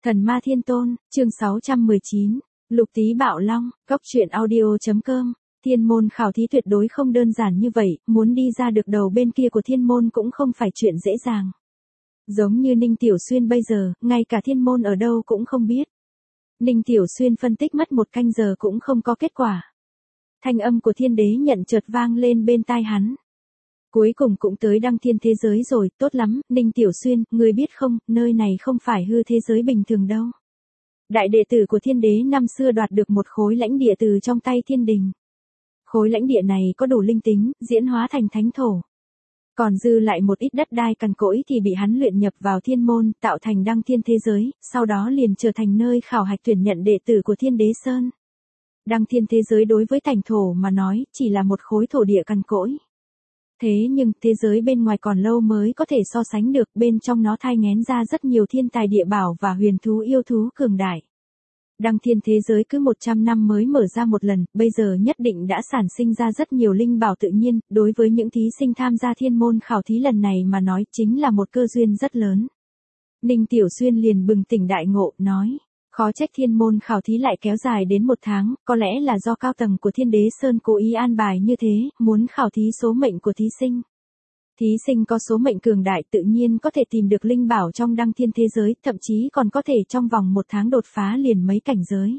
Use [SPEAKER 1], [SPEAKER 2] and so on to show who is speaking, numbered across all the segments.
[SPEAKER 1] Thần Ma Thiên Tôn, chương 619, Lục Tý Bạo Long, Góc Truyện Audio.com. Thiên môn khảo thí tuyệt đối không đơn giản như vậy, muốn đi ra được đầu bên kia của thiên môn cũng không phải chuyện dễ dàng. Giống như Ninh Tiểu Xuyên bây giờ, ngay cả thiên môn ở đâu cũng không biết. Ninh Tiểu Xuyên phân tích mất 1 canh giờ cũng không có kết quả. Thanh âm của thiên đế nhận chợt vang lên bên tai hắn. Cuối cùng cũng tới đăng thiên thế giới rồi, tốt lắm, Ninh Tiểu Xuyên, ngươi biết không, nơi này không phải hư thế giới bình thường đâu. Đại đệ tử của thiên đế năm xưa đoạt được một khối lãnh địa từ trong tay thiên đình. Khối lãnh địa này có đủ linh tính, diễn hóa thành thánh thổ. Còn dư lại một ít đất đai cằn cỗi thì bị hắn luyện nhập vào thiên môn, tạo thành đăng thiên thế giới, sau đó liền trở thành nơi khảo hạch tuyển nhận đệ tử của thiên đế Sơn. Đăng thiên thế giới đối với thành thổ mà nói, chỉ là một khối thổ địa cằn cỗi. Thế nhưng, thế giới bên ngoài còn lâu mới có thể so sánh được, bên trong nó thai nghén ra rất nhiều thiên tài địa bảo và huyền thú yêu thú cường đại. Đăng thiên thế giới cứ 100 năm mới mở ra một lần, bây giờ nhất định đã sản sinh ra rất nhiều linh bảo tự nhiên, đối với những thí sinh tham gia thiên môn khảo thí lần này mà nói chính là một cơ duyên rất lớn. Ninh Tiểu Xuyên liền bừng tỉnh đại ngộ, nói. Khó trách thiên môn khảo thí lại kéo dài đến 1 tháng, có lẽ là do cao tầng của thiên đế Sơn cố ý an bài như thế, muốn khảo thí số mệnh của thí sinh. Thí sinh có số mệnh cường đại tự nhiên có thể tìm được linh bảo trong đăng thiên thế giới, thậm chí còn có thể trong vòng 1 tháng đột phá liền mấy cảnh giới.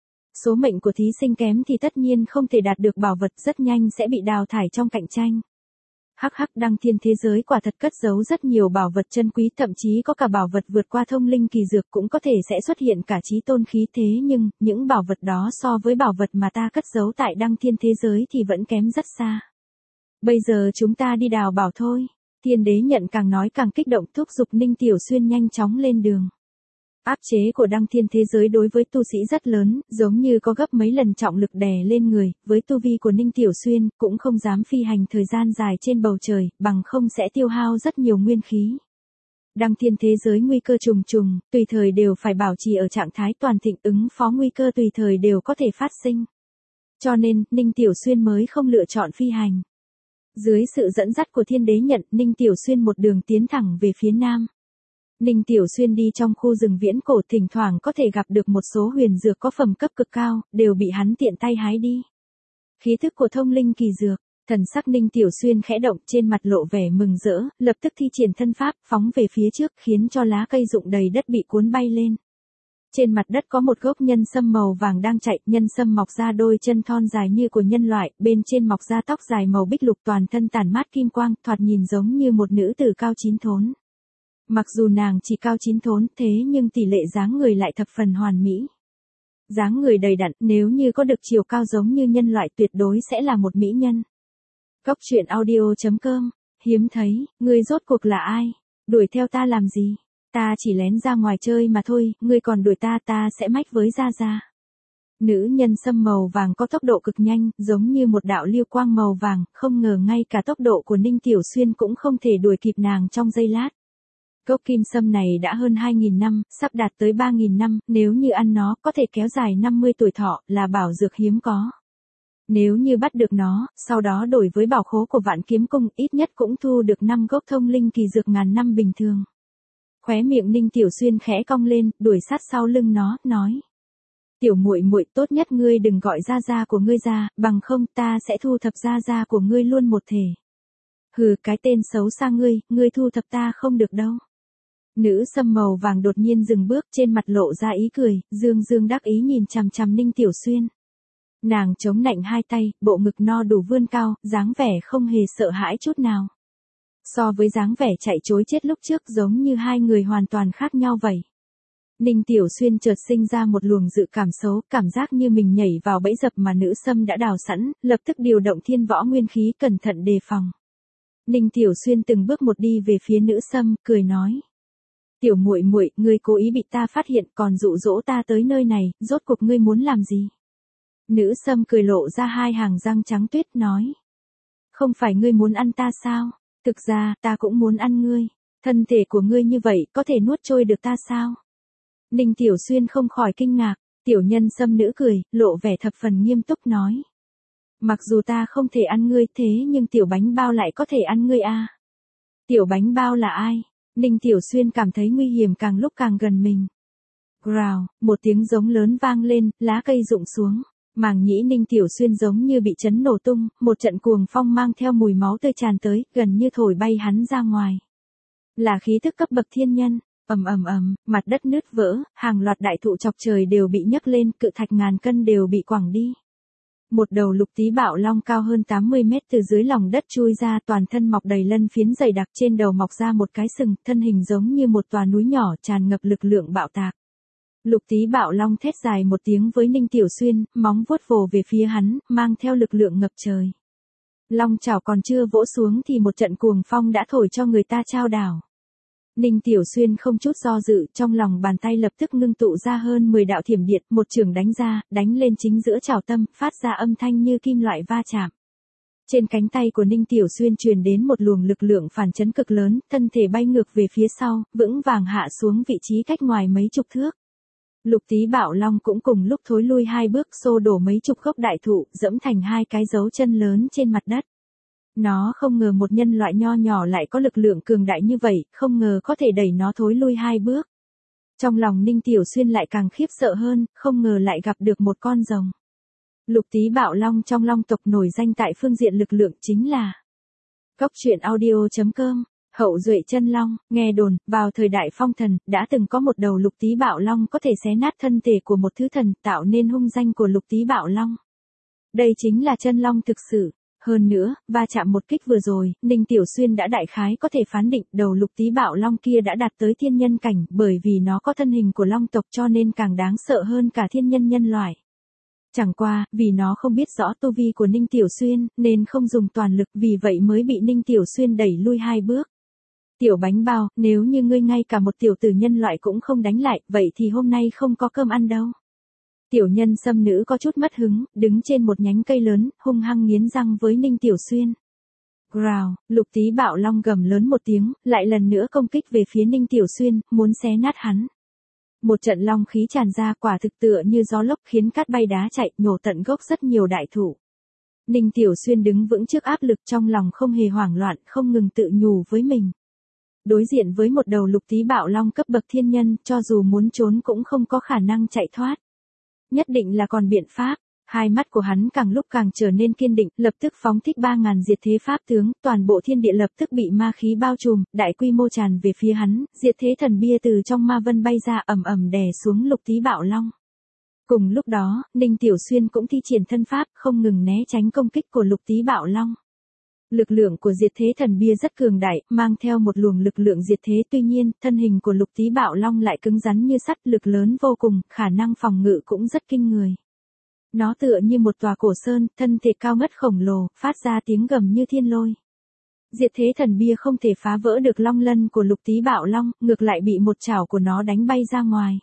[SPEAKER 1] Số mệnh của thí sinh kém thì tất nhiên không thể đạt được bảo vật, rất nhanh sẽ bị đào thải trong cạnh tranh. Đăng thiên thế giới quả thật cất giấu rất nhiều bảo vật chân quý, thậm chí có cả bảo vật vượt qua thông linh kỳ dược, cũng có thể sẽ xuất hiện cả chí tôn khí, thế nhưng, những bảo vật đó so với bảo vật mà ta cất giấu tại đăng thiên thế giới thì vẫn kém rất xa. Bây giờ chúng ta đi đào bảo thôi. Thiên đế nhận càng nói càng kích động, thúc giục Ninh Tiểu Xuyên nhanh chóng lên đường. Áp chế của đăng thiên thế giới đối với tu sĩ rất lớn, giống như có gấp mấy lần trọng lực đè lên người, với tu vi của Ninh Tiểu Xuyên, cũng không dám phi hành thời gian dài trên bầu trời, bằng không sẽ tiêu hao rất nhiều nguyên khí. Đăng thiên thế giới nguy cơ trùng trùng, tùy thời đều phải bảo trì ở trạng thái toàn thịnh, ứng phó nguy cơ tùy thời đều có thể phát sinh. Cho nên, Ninh Tiểu Xuyên mới không lựa chọn phi hành. Dưới sự dẫn dắt của thiên đế nhận, Ninh Tiểu Xuyên một đường tiến thẳng về phía nam. Ninh Tiểu Xuyên đi trong khu rừng viễn cổ, thỉnh thoảng có thể gặp được một số huyền dược có phẩm cấp cực cao, đều bị hắn tiện tay hái đi. Khí thức của thông linh kỳ dược, thần sắc Ninh Tiểu Xuyên khẽ động, trên mặt lộ vẻ mừng rỡ, lập tức thi triển thân pháp, phóng về phía trước, khiến cho lá cây rụng đầy đất bị cuốn bay lên. Trên mặt đất có một gốc nhân sâm màu vàng đang chạy, nhân sâm mọc ra đôi chân thon dài như của nhân loại, bên trên mọc ra tóc dài màu bích lục, toàn thân tản mát kim quang, thoạt nhìn giống như một nữ tử cao 9 thốn. Mặc dù nàng chỉ cao 9 thốn, thế nhưng tỷ lệ dáng người lại thập phần hoàn mỹ. Dáng người đầy đặn, nếu như có được chiều cao giống như nhân loại tuyệt đối sẽ là một mỹ nhân. Góc Truyện Audio.com. Hiếm thấy, ngươi rốt cuộc là ai? Đuổi theo ta làm gì? Ta chỉ lén ra ngoài chơi mà thôi, ngươi còn đuổi ta sẽ mách với Gia Gia. Nữ nhân sâm màu vàng có tốc độ cực nhanh, giống như một đạo lưu quang màu vàng, không ngờ ngay cả tốc độ của Ninh Tiểu Xuyên cũng không thể đuổi kịp nàng trong giây lát. Gốc kim sâm này đã hơn 2.000 năm, sắp đạt tới 3.000 năm, nếu như ăn nó, có thể kéo dài 50 tuổi thọ, là bảo dược hiếm có. Nếu như bắt được nó, sau đó đổi với bảo khố của Vạn Kiếm Cung, ít nhất cũng thu được 5 gốc thông linh kỳ dược ngàn năm bình thường. Khóe miệng Ninh Tiểu Xuyên khẽ cong lên, đuổi sát sau lưng nó, nói. Tiểu muội muội, tốt nhất ngươi đừng gọi Gia Gia của ngươi ra, bằng không ta sẽ thu thập Gia Gia của ngươi luôn một thể. Hừ, cái tên xấu xa ngươi thu thập ta không được đâu. Nữ sâm màu vàng đột nhiên dừng bước, trên mặt lộ ra ý cười, dương đắc ý nhìn chằm chằm Ninh Tiểu Xuyên. Nàng chống nạnh hai tay, bộ ngực no đủ vươn cao, dáng vẻ không hề sợ hãi chút nào. So với dáng vẻ chạy trối chết lúc trước, giống như hai người hoàn toàn khác nhau vậy. Ninh Tiểu Xuyên chợt sinh ra một luồng dự cảm xấu, cảm giác như mình nhảy vào bẫy dập mà nữ sâm đã đào sẵn, lập tức điều động thiên võ nguyên khí cẩn thận đề phòng. Ninh Tiểu Xuyên từng bước một đi về phía nữ sâm, cười nói. Tiểu muội muội, ngươi cố ý bị ta phát hiện, còn dụ dỗ ta tới nơi này, rốt cuộc ngươi muốn làm gì? Nữ sâm cười lộ ra 2 hàng răng trắng tuyết, nói. Không phải ngươi muốn ăn ta sao? Thực ra, ta cũng muốn ăn ngươi. Thân thể của ngươi như vậy, có thể nuốt trôi được ta sao? Ninh Tiểu Xuyên không khỏi kinh ngạc, tiểu nhân sâm nữ cười, lộ vẻ thập phần nghiêm túc nói. Mặc dù ta không thể ăn ngươi, thế nhưng tiểu bánh bao lại có thể ăn ngươi à? Tiểu bánh bao là ai? Ninh Tiểu Xuyên cảm thấy nguy hiểm càng lúc càng gần mình. Rào, một tiếng giống lớn vang lên, lá cây rụng xuống. Màng nhĩ Ninh Tiểu Xuyên giống như bị chấn nổ tung, một trận cuồng phong mang theo mùi máu tươi tràn tới, gần như thổi bay hắn ra ngoài. Là khí thức cấp bậc thiên nhân, ầm ầm ầm, mặt đất nứt vỡ, hàng loạt đại thụ chọc trời đều bị nhấc lên, cự thạch ngàn cân đều bị quẳng đi. Một đầu lục tí bạo long cao hơn 80 mét từ dưới lòng đất chui ra, toàn thân mọc đầy lân phiến dày đặc, trên đầu mọc ra một cái sừng, thân hình giống như một tòa núi nhỏ tràn ngập lực lượng bạo tạc. Lục tí bạo long thét dài một tiếng với Ninh Tiểu Xuyên, móng vuốt vồ về phía hắn, mang theo lực lượng ngập trời. Long chảo còn chưa vỗ xuống thì một trận cuồng phong đã thổi cho người ta chao đảo. Ninh Tiểu Xuyên không chút do dự, trong lòng bàn tay lập tức ngưng tụ ra hơn 10 đạo thiểm điện, một chưởng đánh ra, đánh lên chính giữa chảo tâm, phát ra âm thanh như kim loại va chạm. Trên cánh tay của Ninh Tiểu Xuyên truyền đến một luồng lực lượng phản chấn cực lớn, thân thể bay ngược về phía sau, vững vàng hạ xuống vị trí cách ngoài mấy chục thước. Lục tí bạo long cũng cùng lúc thối lui 2 bước, xô đổ mấy chục gốc đại thụ, dẫm thành 2 cái dấu chân lớn trên mặt đất. Nó không ngờ một nhân loại nho nhỏ lại có lực lượng cường đại như vậy, không ngờ có thể đẩy nó thối lui 2 bước. Trong lòng Ninh Tiểu Xuyên lại càng khiếp sợ hơn, không ngờ lại gặp được một con rồng. Lục tí bạo long trong long tộc nổi danh tại phương diện lực lượng chính là Cốc truyện audio.com. Hậu duệ chân long, nghe đồn, vào thời đại phong thần, đã từng có một đầu lục tí bạo long có thể xé nát thân thể của một thứ thần, tạo nên hung danh của lục tí bạo long. Đây chính là chân long thực sự. Hơn nữa, va chạm một kích vừa rồi, Ninh Tiểu Xuyên đã đại khái có thể phán định đầu lục tí bạo long kia đã đạt tới thiên nhân cảnh, bởi vì nó có thân hình của long tộc cho nên càng đáng sợ hơn cả thiên nhân nhân loại. Chẳng qua, vì nó không biết rõ tu vi của Ninh Tiểu Xuyên, nên không dùng toàn lực, vì vậy mới bị Ninh Tiểu Xuyên đẩy lui 2 bước. Tiểu bánh bao, nếu như ngươi ngay cả một tiểu tử nhân loại cũng không đánh lại, vậy thì hôm nay không có cơm ăn đâu. Tiểu nhân xâm nữ có chút mất hứng, đứng trên một nhánh cây lớn, hung hăng nghiến răng với Ninh Tiểu Xuyên. Rào, lục tí bạo long gầm lớn một tiếng, lại lần nữa công kích về phía Ninh Tiểu Xuyên, muốn xé nát hắn. Một trận long khí tràn ra, quả thực tựa như gió lốc khiến cát bay đá chạy, nhổ tận gốc rất nhiều đại thụ. Ninh Tiểu Xuyên đứng vững trước áp lực, trong lòng không hề hoảng loạn, không ngừng tự nhủ với mình. Đối diện với một đầu lục tí bạo long cấp bậc thiên nhân, cho dù muốn trốn cũng không có khả năng chạy thoát. Nhất định là còn biện pháp. Hai mắt của hắn càng lúc càng trở nên kiên định, lập tức phóng thích 3000 diệt thế pháp tướng, toàn bộ thiên địa lập tức bị ma khí bao trùm, đại quy mô tràn về phía hắn, diệt thế thần bia từ trong ma vân bay ra, ầm ầm đè xuống lục tí bạo long. Cùng lúc đó, Ninh Tiểu Xuyên cũng thi triển thân pháp, không ngừng né tránh công kích của lục tí bạo long. Lực lượng của diệt thế thần bia rất cường đại, mang theo một luồng lực lượng diệt thế, tuy nhiên, thân hình của lục tí bạo long lại cứng rắn như sắt, lực lớn vô cùng, khả năng phòng ngự cũng rất kinh người. Nó tựa như một tòa cổ sơn, thân thể cao ngất khổng lồ, phát ra tiếng gầm như thiên lôi. Diệt thế thần bia không thể phá vỡ được long lân của lục tí bạo long, ngược lại bị một chảo của nó đánh bay ra ngoài.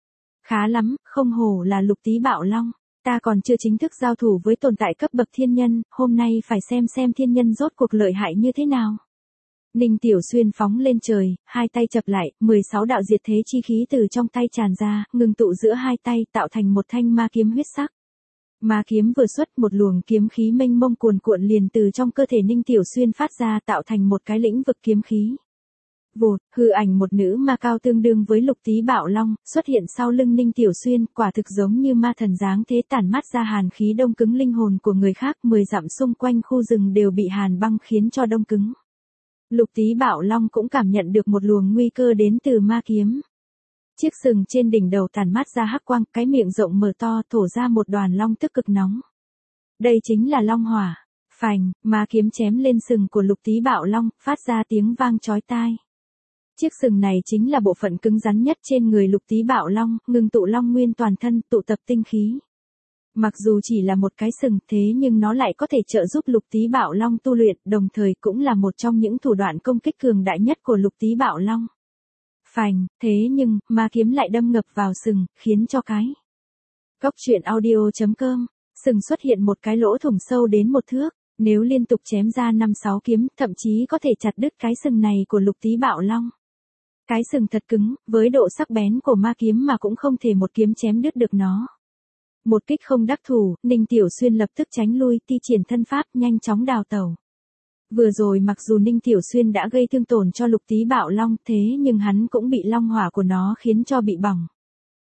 [SPEAKER 1] Khá lắm, không hổ là lục tí bạo long. Ta còn chưa chính thức giao thủ với tồn tại cấp bậc thiên nhân, hôm nay phải xem thiên nhân rốt cuộc lợi hại như thế nào. Ninh Tiểu Xuyên phóng lên trời, hai tay chập lại, 16 đạo diệt thế chi khí từ trong tay tràn ra, ngừng tụ giữa hai tay, tạo thành một thanh ma kiếm huyết sắc. Ma kiếm vừa xuất, một luồng kiếm khí mênh mông cuồn cuộn liền từ trong cơ thể Ninh Tiểu Xuyên phát ra, tạo thành một cái lĩnh vực kiếm khí. Vụt, hư ảnh một nữ ma cao tương đương với lục tí bạo long, xuất hiện sau lưng Ninh Tiểu Xuyên, quả thực giống như ma thần dáng thế, tản mát ra hàn khí đông cứng linh hồn của người khác, 10 dặm xung quanh khu rừng đều bị hàn băng khiến cho đông cứng. Lục tí bạo long cũng cảm nhận được một luồng nguy cơ đến từ ma kiếm. Chiếc sừng trên đỉnh đầu tản mát ra hắc quang, cái miệng rộng mở to, thổ ra một đoàn long tức cực nóng. Đây chính là long hỏa. Phành, ma kiếm chém lên sừng của lục tí bạo long, phát ra tiếng vang chói tai. Chiếc sừng này chính là bộ phận cứng rắn nhất trên người lục tí bạo long, ngưng tụ long nguyên toàn thân, tụ tập tinh khí. Mặc dù chỉ là một cái sừng, thế nhưng nó lại có thể trợ giúp lục tí bạo long tu luyện, đồng thời cũng là một trong những thủ đoạn công kích cường đại nhất của lục tí bạo long. Phành, thế nhưng, ma kiếm lại đâm ngập vào sừng, khiến cho cái Cốc truyện audio.com, sừng xuất hiện một cái lỗ thủng sâu đến 1 thước, nếu liên tục chém ra 5-6 kiếm, thậm chí có thể chặt đứt cái sừng này của lục tí bạo long. Cái sừng thật cứng, với độ sắc bén của ma kiếm mà cũng không thể một kiếm chém đứt được nó. Một kích không đắc thủ, Ninh Tiểu Xuyên lập tức tránh lui, thi triển thân pháp, nhanh chóng đào tẩu. Vừa rồi mặc dù Ninh Tiểu Xuyên đã gây thương tổn cho lục tí bạo long, thế nhưng hắn cũng bị long hỏa của nó khiến cho bị bỏng.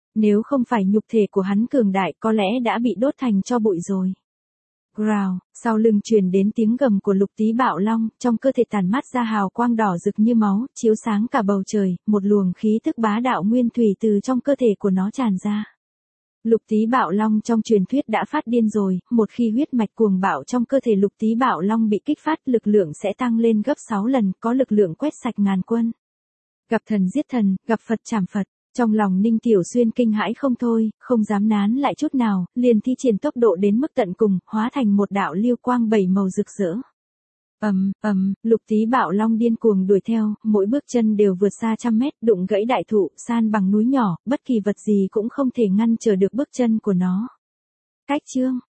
[SPEAKER 1] Nếu không phải nhục thể của hắn cường đại có lẽ đã bị đốt thành tro bụi rồi. Growl, sau lưng truyền đến tiếng gầm của Lục Tý Bạo Long, trong cơ thể tản mát ra hào quang đỏ rực như máu, chiếu sáng cả bầu trời, một luồng khí tức bá đạo nguyên thủy từ trong cơ thể của nó tràn ra. Lục Tý Bạo Long trong truyền thuyết đã phát điên rồi, một khi huyết mạch cuồng bạo trong cơ thể Lục Tý Bạo Long bị kích phát, lực lượng sẽ tăng lên gấp 6 lần, có lực lượng quét sạch ngàn quân. Gặp thần giết thần, gặp Phật trảm Phật. Trong lòng Ninh Tiểu Xuyên kinh hãi không thôi, không dám nán lại chút nào, liền thi triển tốc độ đến mức tận cùng, hóa thành một đạo lưu quang 7 màu rực rỡ. Lục Tý Bạo Long điên cuồng đuổi theo, mỗi bước chân đều vượt xa trăm mét, đụng gãy đại thụ, san bằng núi nhỏ, bất kỳ vật gì cũng không thể ngăn trở được bước chân của nó. Cách chương